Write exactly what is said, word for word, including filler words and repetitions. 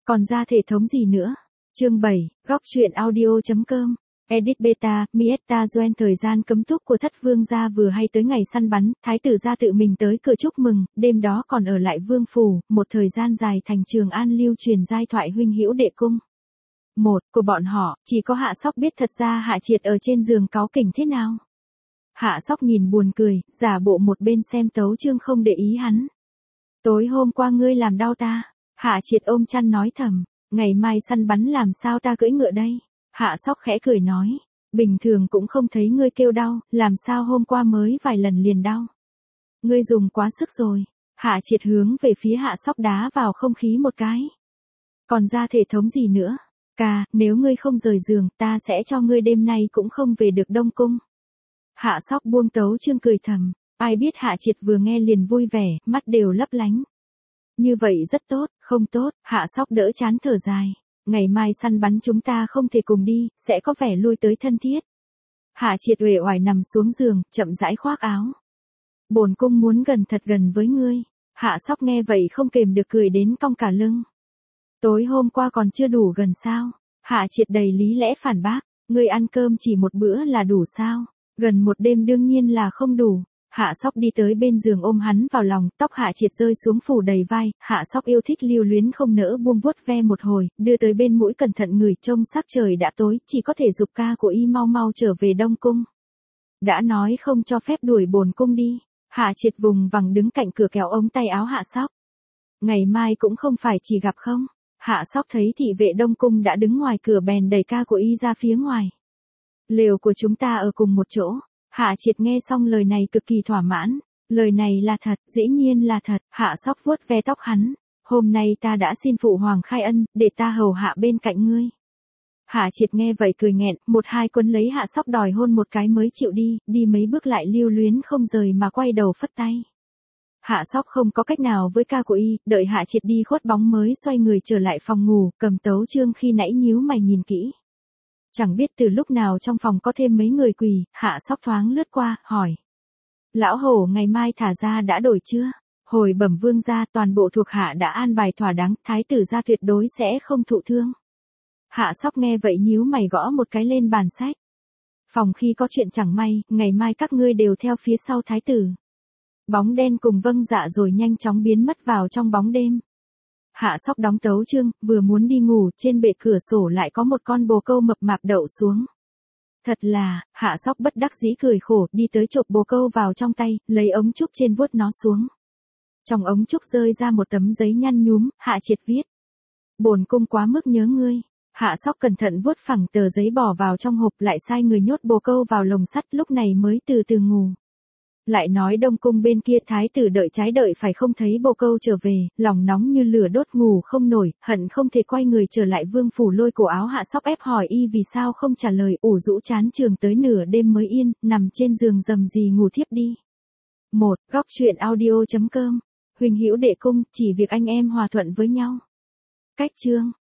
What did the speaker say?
Còn ra thể thống gì nữa? Chương bảy, góc truyện audio.com. Edit beta, Mietta Joen. Thời gian cấm túc của thất vương gia vừa hay tới ngày săn bắn, thái tử gia tự mình tới cửa chúc mừng, đêm đó còn ở lại vương phủ, một thời gian dài thành Trường An lưu truyền giai thoại huynh hữu đệ cung. Một, của bọn họ, chỉ có Hạ Sóc biết thật ra Hạ Triệt ở trên giường cáu kỉnh thế nào. Hạ Sóc nhìn buồn cười, giả bộ một bên xem tấu chương không để ý hắn. Tối hôm qua ngươi làm đau ta. Hạ Triệt ôm chăn nói thầm, ngày mai săn bắn làm sao ta cưỡi ngựa đây? Hạ Sóc khẽ cười nói, bình thường cũng không thấy ngươi kêu đau, làm sao hôm qua mới vài lần liền đau? Ngươi dùng quá sức rồi. Hạ Triệt hướng về phía Hạ Sóc đá vào không khí một cái. Còn ra thể thống gì nữa? Ca, nếu ngươi không rời giường, ta sẽ cho ngươi đêm nay cũng không về được Đông Cung. Hạ Sóc buông tấu chương cười thầm, ai biết Hạ Triệt vừa nghe liền vui vẻ, mắt đều lấp lánh. Như vậy rất tốt, không tốt. Hạ Sóc đỡ chán thở dài. Ngày mai săn bắn chúng ta không thể cùng đi, sẽ có vẻ lui tới thân thiết. Hạ Triệt uể oải nằm xuống giường, chậm rãi khoác áo. Bổn cung muốn gần thật gần với ngươi. Hạ Sóc nghe vậy không kềm được cười đến cong cả lưng. Tối hôm qua còn chưa đủ gần sao? Hạ Triệt đầy lý lẽ phản bác, ngươi ăn cơm chỉ một bữa là đủ sao? Gần một đêm đương nhiên là không đủ. Hạ Sóc đi tới bên giường ôm hắn vào lòng, tóc Hạ Triệt rơi xuống phủ đầy vai, Hạ Sóc yêu thích lưu luyến không nỡ buông vuốt ve một hồi, đưa tới bên mũi cẩn thận ngửi, trông sắc trời đã tối, chỉ có thể giục ca của y mau mau trở về Đông Cung. Đã nói không cho phép đuổi bổn cung đi. Hạ Triệt vùng vằng đứng cạnh cửa kéo ống tay áo Hạ Sóc. Ngày mai cũng không phải chỉ gặp không? Hạ Sóc thấy thị vệ Đông Cung đã đứng ngoài cửa bèn đẩy ca của y ra phía ngoài. Lều của chúng ta ở cùng một chỗ. Hạ Triệt nghe xong lời này cực kỳ thỏa mãn. Lời này là thật, dĩ nhiên là thật. Hạ Sóc vuốt ve tóc hắn. Hôm nay ta đã xin phụ hoàng khai ân, để ta hầu hạ bên cạnh ngươi. Hạ Triệt nghe vậy cười nghẹn, một hai quấn lấy Hạ Sóc đòi hôn một cái mới chịu đi, đi mấy bước lại lưu luyến không rời mà quay đầu phất tay. Hạ Sóc không có cách nào với ca của y, đợi Hạ Triệt đi khuất bóng mới xoay người trở lại phòng ngủ, cầm tấu chương khi nãy nhíu mày nhìn kỹ. Chẳng biết từ lúc nào trong phòng có thêm mấy người quỳ, Hạ Sóc thoáng lướt qua, hỏi. Lão hổ ngày mai thả ra đã đổi chưa? Hồi bẩm vương gia, toàn bộ thuộc hạ đã an bài thỏa đáng, thái tử gia tuyệt đối sẽ không thụ thương. Hạ Sóc nghe vậy nhíu mày gõ một cái lên bàn sách. Phòng khi có chuyện chẳng may, ngày mai các ngươi đều theo phía sau thái tử. Bóng đen cùng vâng dạ rồi nhanh chóng biến mất vào trong bóng đêm. Hạ Sóc đóng tấu chương, vừa muốn đi ngủ, trên bệ cửa sổ lại có một con bồ câu mập mạp đậu xuống. Thật là, Hạ Sóc bất đắc dĩ cười khổ, đi tới chộp bồ câu vào trong tay, lấy ống trúc trên vuốt nó xuống. Trong ống trúc rơi ra một tấm giấy nhăn nhúm, Hạ Triệt viết. Bổn cung quá mức nhớ ngươi. Hạ Sóc cẩn thận vuốt phẳng tờ giấy bỏ vào trong hộp, lại sai người nhốt bồ câu vào lồng sắt, lúc này mới từ từ ngủ. Lại nói Đông Cung bên kia thái tử đợi trái đợi phải không thấy bồ câu trở về, lòng nóng như lửa đốt ngủ không nổi, hận không thể quay người trở lại vương phủ lôi cổ áo Hạ Sóc ép hỏi y vì sao không trả lời, ủ rũ chán trường tới nửa đêm mới yên, nằm trên giường rầm rì ngủ thiếp đi. Một, góc truyện audio.com. Huynh hữu đệ cung, chỉ việc anh em hòa thuận với nhau. Cách chương.